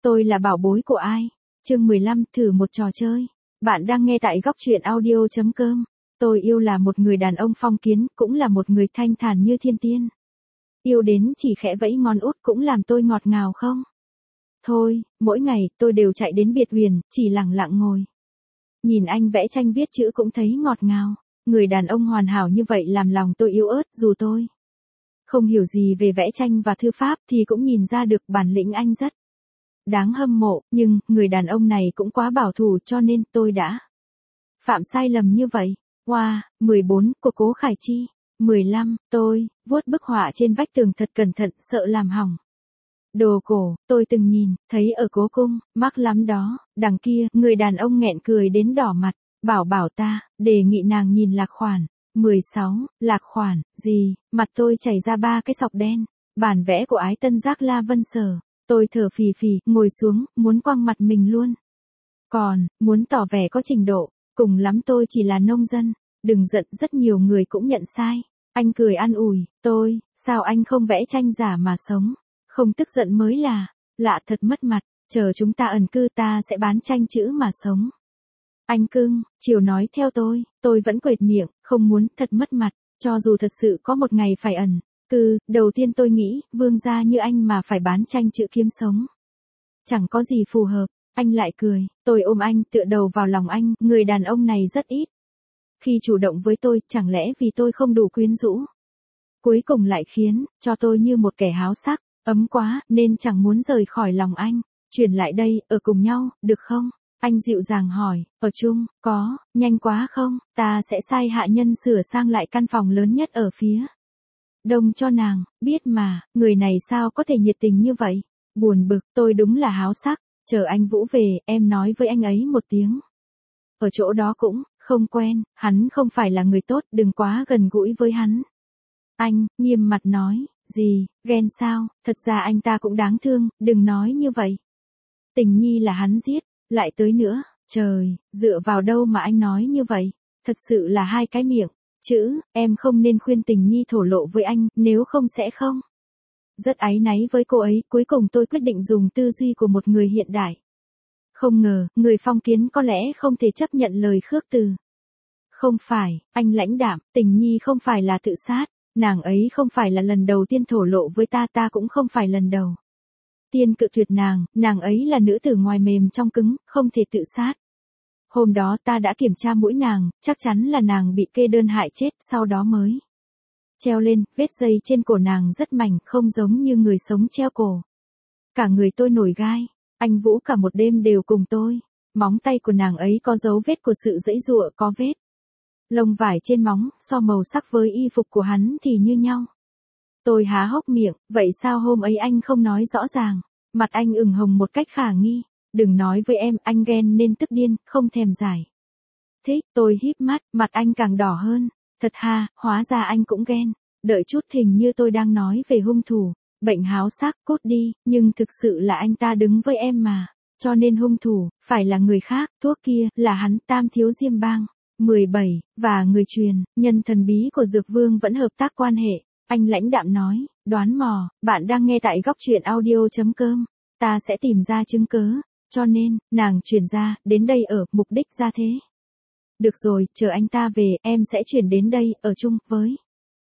Tôi là bảo bối của ai? Chương 15, thử một trò chơi. Bạn đang nghe tại góc truyện audio.com. Tôi yêu là một người đàn ông phong kiến, cũng là một người thanh thản như thiên tiên. Yêu đến chỉ khẽ vẫy ngón út cũng làm tôi ngọt ngào không? Thôi, mỗi ngày, tôi đều chạy đến biệt huyền, chỉ lặng lặng ngồi. Nhìn anh vẽ tranh viết chữ cũng thấy ngọt ngào. Người đàn ông hoàn hảo như vậy làm lòng tôi yếu ớt, dù tôi không hiểu gì về vẽ tranh và thư pháp thì cũng nhìn ra được bản lĩnh anh rất đáng hâm mộ, nhưng người đàn ông này cũng quá bảo thủ cho nên tôi đã phạm sai lầm như vậy. Wow, 14 của Cố Khải Chi. 15, tôi vuốt bức họa trên vách tường thật cẩn thận, sợ làm hỏng. Đồ cổ, tôi từng nhìn, thấy ở Cố Cung, mắc lắm đó. Đằng kia, người đàn ông nghẹn cười đến đỏ mặt, bảo ta, đề nghị nàng nhìn lạc khoản. 16, lạc khoản, gì, mặt tôi chảy ra 3 cái sọc đen. Bản vẽ của Ái Tân Giác La Vân Sở. Tôi thở phì phì, ngồi xuống, muốn quăng mặt mình luôn. Còn, muốn tỏ vẻ có trình độ, cùng lắm tôi chỉ là nông dân. Đừng giận, rất nhiều người cũng nhận sai. Anh cười an ủi, tôi, sao anh không vẽ tranh giả mà sống? Không tức giận mới là, lạ thật mất mặt, chờ chúng ta ẩn cư ta sẽ bán tranh chữ mà sống. Anh cưng, chiều nói theo tôi vẫn quệt miệng, không muốn, thật mất mặt, cho dù thật sự có một ngày phải ẩn cư, đầu tiên tôi nghĩ, vương gia như anh mà phải bán tranh chữ kiếm sống. Chẳng có gì phù hợp, anh lại cười, tôi ôm anh, tựa đầu vào lòng anh, người đàn ông này rất ít khi chủ động với tôi, chẳng lẽ vì tôi không đủ quyến rũ? Cuối cùng lại khiến cho tôi như một kẻ háo sắc, ấm quá, nên chẳng muốn rời khỏi lòng anh. Chuyển lại đây, ở cùng nhau, được không? Anh dịu dàng hỏi, ở chung, có, nhanh quá không? Ta sẽ sai hạ nhân sửa sang lại căn phòng lớn nhất ở phía đông cho nàng, biết mà, người này sao có thể nhiệt tình như vậy? Buồn bực, tôi đúng là háo sắc, chờ anh Vũ về, em nói với anh ấy một tiếng. Ở chỗ đó cũng không quen, hắn không phải là người tốt, đừng quá gần gũi với hắn. Anh, nghiêm mặt nói, gì, ghen sao, thật ra anh ta cũng đáng thương, đừng nói như vậy. Tình nhi là hắn giết, lại tới nữa, trời, dựa vào đâu mà anh nói như vậy, thật sự là hai cái miệng, chữ, em không nên khuyên tình nhi thổ lộ với anh, nếu không sẽ không. Rất áy náy với cô ấy, cuối cùng tôi quyết định dùng tư duy của một người hiện đại. Không ngờ, người phong kiến có lẽ không thể chấp nhận lời khước từ. Không phải, anh lãnh đạm, tình nhi không phải là tự sát, nàng ấy không phải là lần đầu tiên thổ lộ với ta cũng không phải lần đầu tiên cự tuyệt nàng ấy là nữ tử ngoài mềm trong cứng, không thể tự sát. Hôm đó ta đã kiểm tra mũi nàng, chắc chắn là nàng bị kê đơn hại chết, sau đó mới treo lên, vết dây trên cổ nàng rất mảnh, không giống như người sống treo cổ. Cả người tôi nổi gai, anh Vũ cả một đêm đều cùng tôi. Móng tay của nàng ấy có dấu vết của sự giãy giụa, có vết lông vải trên móng, so màu sắc với y phục của hắn thì như nhau. Tôi há hốc miệng, vậy sao hôm ấy anh không nói rõ ràng? Mặt anh ửng hồng một cách khả nghi. Đừng nói với em, anh ghen nên tức điên, không thèm giải thích. Tôi híp mắt, mặt anh càng đỏ hơn. Thật ha, hóa ra anh cũng ghen. Đợi chút, hình như tôi đang nói về hung thủ. Bệnh háo sắc, cút đi, nhưng thực sự là anh ta đứng với em mà. Cho nên hung thủ, phải là người khác, thuốc kia, là hắn, Tam Thiếu Diêm Bang. 17, và người truyền, nhân thần bí của Dược Vương vẫn hợp tác quan hệ. Anh lãnh đạm nói, đoán mò, bạn đang nghe tại góc truyện audio.com. Ta sẽ tìm ra chứng cớ, cho nên, nàng chuyển ra, đến đây ở, mục đích ra thế. Được rồi, chờ anh ta về, em sẽ chuyển đến đây, ở chung, với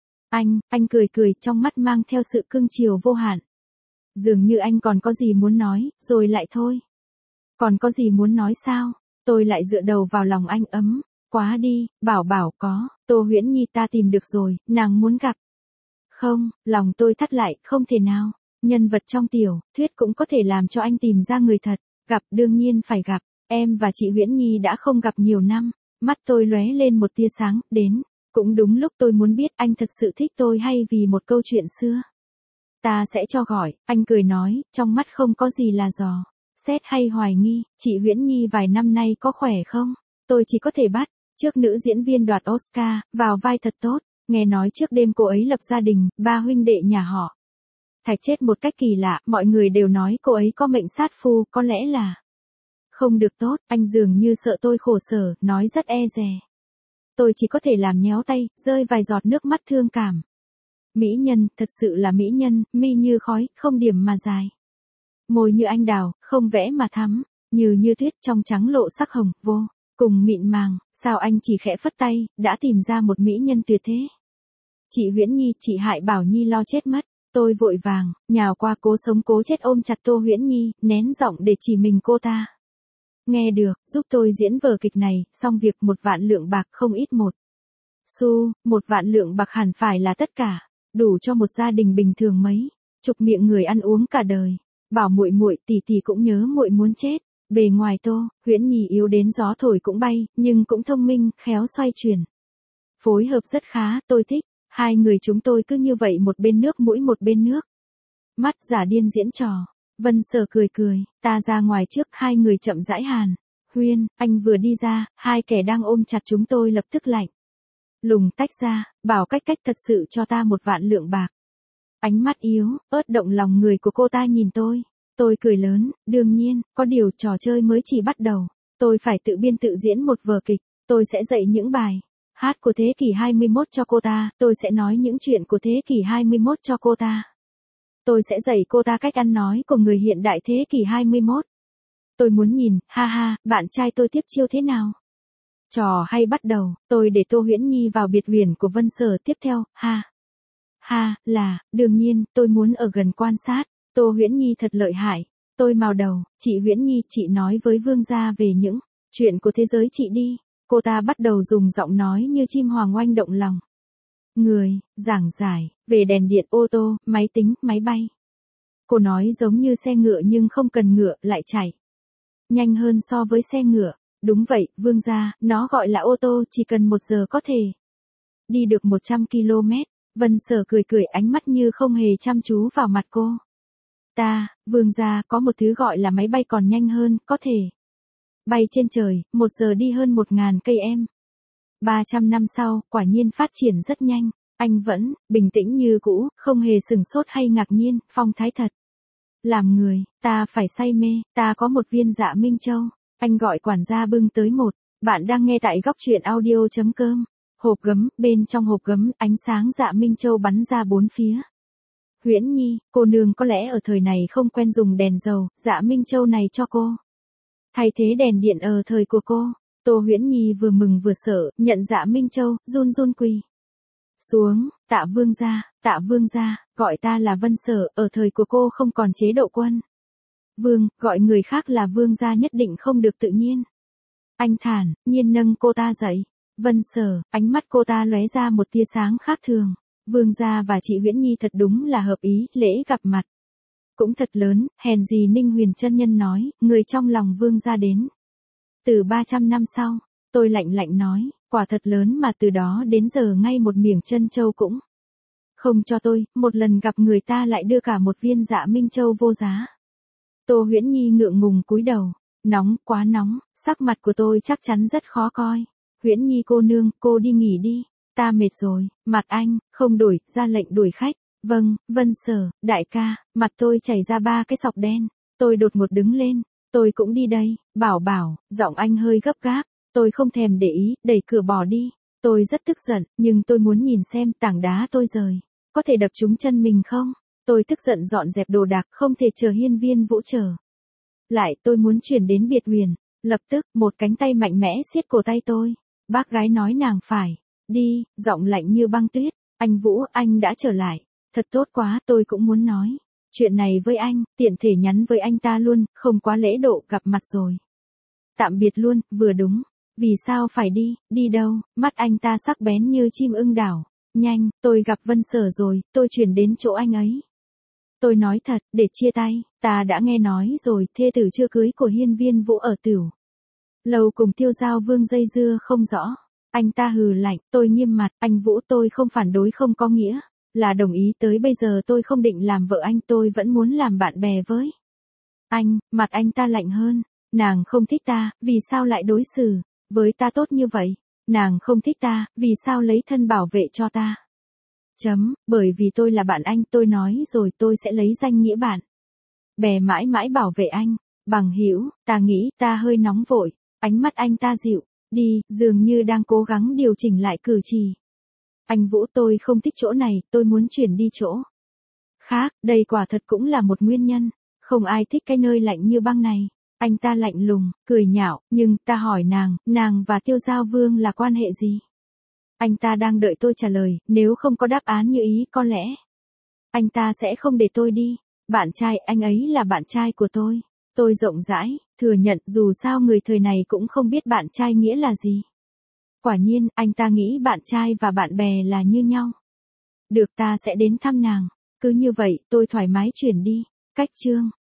anh cười cười, trong mắt mang theo sự cưng chiều vô hạn. Dường như anh còn có gì muốn nói, rồi lại thôi. Còn có gì muốn nói sao? Tôi lại dựa đầu vào lòng anh, ấm quá đi, bảo có, Tô Huyễn Nhi ta tìm được rồi, nàng muốn gặp. Không, lòng tôi thắt lại, không thể nào. Nhân vật trong tiểu thuyết cũng có thể làm cho anh tìm ra người thật. Gặp, đương nhiên phải gặp. Em và chị Huyễn Nhi đã không gặp nhiều năm. Mắt tôi lóe lên một tia sáng, đến. Cũng đúng lúc tôi muốn biết anh thật sự thích tôi hay vì một câu chuyện xưa. Ta sẽ cho gọi, anh cười nói, trong mắt không có gì là dò xét hay hoài nghi. Chị Huyễn Nhi vài năm nay có khỏe không? Tôi chỉ có thể bắt trước nữ diễn viên đoạt Oscar, vào vai thật tốt. Nghe nói trước đêm cô ấy lập gia đình, 3 huynh đệ nhà họ Thạch chết một cách kỳ lạ, mọi người đều nói cô ấy có mệnh sát phu, có lẽ là không được tốt. Anh dường như sợ tôi khổ sở, nói rất e dè. Tôi chỉ có thể làm nhéo tay, rơi vài giọt nước mắt thương cảm. Mỹ nhân, thật sự là mỹ nhân, mi như khói, không điểm mà dài. môi như anh đào, không vẽ mà thắm, như tuyết trong trắng lộ sắc hồng, vô cùng mịn màng, sao anh chỉ khẽ phất tay, đã tìm ra một mỹ nhân tuyệt thế. Chị Huyễn Nhi, chị hại Bảo Nhi lo chết mất. Tôi vội vàng, nhào qua cố sống cố chết ôm chặt Tô Huyễn Nhi, nén giọng để chỉ mình cô ta. Nghe được, giúp tôi diễn vở kịch này, xong việc 1.000.000 bạc không ít một xu, 1.000.000 bạc hẳn phải là tất cả, đủ cho một gia đình bình thường mấy chục miệng người ăn uống cả đời. Bảo muội muội, tỷ tỷ cũng nhớ muội muốn chết. Bề ngoài Tô Huyễn Nhi yếu đến gió thổi cũng bay, nhưng cũng thông minh, khéo xoay chuyển. Phối hợp rất khá, tôi thích. Hai người chúng tôi cứ như vậy, một bên nước mũi một bên nước mắt, giả điên diễn trò. Vân Sở cười cười, ta ra ngoài trước. Hai người chậm rãi hàn huyên, anh vừa đi ra, hai kẻ đang ôm chặt chúng tôi lập tức lạnh lùng tách ra, bảo cách thật sự cho ta 1.000.000 bạc. Ánh mắt yếu ớt động lòng người của cô ta nhìn tôi cười lớn, đương nhiên, có điều trò chơi mới chỉ bắt đầu, tôi phải tự biên tự diễn một vở kịch, tôi sẽ dạy những bài hát của thế kỷ 21 cho cô ta, tôi sẽ nói những chuyện của thế kỷ 21 cho cô ta. Tôi sẽ dạy cô ta cách ăn nói của người hiện đại thế kỷ 21. Tôi muốn nhìn, ha ha, bạn trai tôi tiếp chiêu thế nào. Trò hay bắt đầu, tôi để Tô Huyễn Nhi vào biệt viện của Vân Sở tiếp theo, đương nhiên, tôi muốn ở gần quan sát, Tô Huyễn Nhi thật lợi hại. Tôi mào đầu, chị Huyễn Nhi, chị nói với vương gia về những chuyện của thế giới chị đi. Cô ta bắt đầu dùng giọng nói như chim hoàng oanh động lòng người, giảng giải về đèn điện, ô tô, máy tính, máy bay. Cô nói giống như xe ngựa nhưng không cần ngựa, lại chạy nhanh hơn so với xe ngựa. Đúng vậy, vương gia, nó gọi là ô tô, chỉ cần 1 giờ có thể đi được 100 km. Vân Sở cười cười, ánh mắt như không hề chăm chú vào mặt cô ta. Vương gia, có một thứ gọi là máy bay còn nhanh hơn, có thể bay trên trời, 1 giờ đi hơn 1.000 cây em. 300 năm sau, quả nhiên phát triển rất nhanh. Anh vẫn bình tĩnh như cũ, không hề sừng sốt hay ngạc nhiên, phong thái thật làm người ta phải say mê. Ta có một viên Dạ Minh Châu. Anh gọi quản gia bưng tới một. Bạn đang nghe tại góc truyện audio.com. Hộp gấm, bên trong hộp gấm, ánh sáng Dạ Minh Châu bắn ra bốn phía. Huyễn Nhi, cô nương có lẽ ở thời này không quen dùng đèn dầu, Dạ Minh Châu này cho cô thay thế đèn điện ở thời của cô. Tô Huyễn Nhi vừa mừng vừa sợ, nhận Dạ Minh Châu, run run quỳ xuống, tạ vương gia, gọi ta là Vân Sở, ở thời của cô không còn chế độ quân vương, gọi người khác là vương gia nhất định không được tự nhiên. Anh thản nhiên nâng cô ta dậy. Vân Sở, ánh mắt cô ta lóe ra một tia sáng khác thường. Vương gia và chị Huyễn Nhi thật đúng là hợp ý, lễ gặp mặt cũng thật lớn, hèn gì Ninh Huyền chân nhân nói, người trong lòng vương gia đến từ 300 năm sau. Tôi lạnh lạnh nói, quả thật lớn mà từ đó đến giờ ngay một miếng chân châu cũng không cho tôi, một lần gặp người ta lại đưa cả một viên Dạ Minh Châu vô giá. Tô Huyễn Nhi ngượng ngùng cúi đầu, nóng, quá nóng, sắc mặt của tôi chắc chắn rất khó coi. Huyễn Nhi cô nương, cô đi nghỉ đi, ta mệt rồi. Mặt anh không đổi, ra lệnh đuổi khách. Vâng, Vân Sở, đại ca. Mặt tôi chảy ra 3 cái sọc đen. Tôi đột ngột đứng lên, tôi cũng đi đây. Bảo, giọng anh hơi gấp gáp. Tôi không thèm để ý, đẩy cửa bỏ đi. Tôi rất tức giận, nhưng tôi muốn nhìn xem tảng đá tôi rời có thể đập trúng chân mình không. Tôi tức giận dọn dẹp đồ đạc, không thể chờ Hiên Viên Vũ trở lại. Tôi muốn chuyển đến biệt huyền. Lập tức, một cánh tay mạnh mẽ siết cổ tay tôi. Bác gái nói nàng phải đi, giọng lạnh như băng tuyết. Anh Vũ, anh đã trở lại. Thật tốt quá, tôi cũng muốn nói chuyện này với anh, tiện thể nhắn với anh ta luôn, không quá lễ độ, gặp mặt rồi tạm biệt luôn, vừa đúng. Vì sao phải đi đâu? Mắt anh ta sắc bén như chim ưng đảo. Nhanh, tôi gặp Vân Sở rồi, tôi chuyển đến chỗ anh ấy. Tôi nói thật, để chia tay, ta đã nghe nói rồi, thê tử chưa cưới của Hiên Viên Vũ ở Tửu Lầu cùng Tiêu Giao Vương dây dưa không rõ. Anh ta hừ lạnh, tôi nghiêm mặt, anh Vũ, tôi không phản đối, không có nghĩa là đồng ý, tới bây giờ tôi không định làm vợ anh, tôi vẫn muốn làm bạn bè với anh. Mặt anh ta lạnh hơn. Nàng không thích ta, vì sao lại đối xử với ta tốt như vậy? Nàng không thích ta, vì sao lấy thân bảo vệ cho ta? Bởi vì tôi là bạn anh, tôi nói rồi, tôi sẽ lấy danh nghĩa bạn bè mãi mãi bảo vệ anh. Bằng hữu, ta nghĩ, ta hơi nóng vội. Ánh mắt anh ta dịu đi, dường như đang cố gắng điều chỉnh lại cử chỉ. Anh Vũ, tôi không thích chỗ này, tôi muốn chuyển đi chỗ khác, đây quả thật cũng là một nguyên nhân. Không ai thích cái nơi lạnh như băng này. Anh ta lạnh lùng, cười nhạo, nhưng ta hỏi nàng và Tiêu Giao Vương là quan hệ gì? Anh ta đang đợi tôi trả lời, nếu không có đáp án như ý có lẽ anh ta sẽ không để tôi đi. Bạn trai anh ấy là bạn trai của tôi. Tôi rộng rãi, thừa nhận dù sao người thời này cũng không biết bạn trai nghĩa là gì. Quả nhiên, anh ta nghĩ bạn trai và bạn bè là như nhau. Được, ta sẽ đến thăm nàng. Cứ như vậy, tôi thoải mái chuyển đi. Cách chương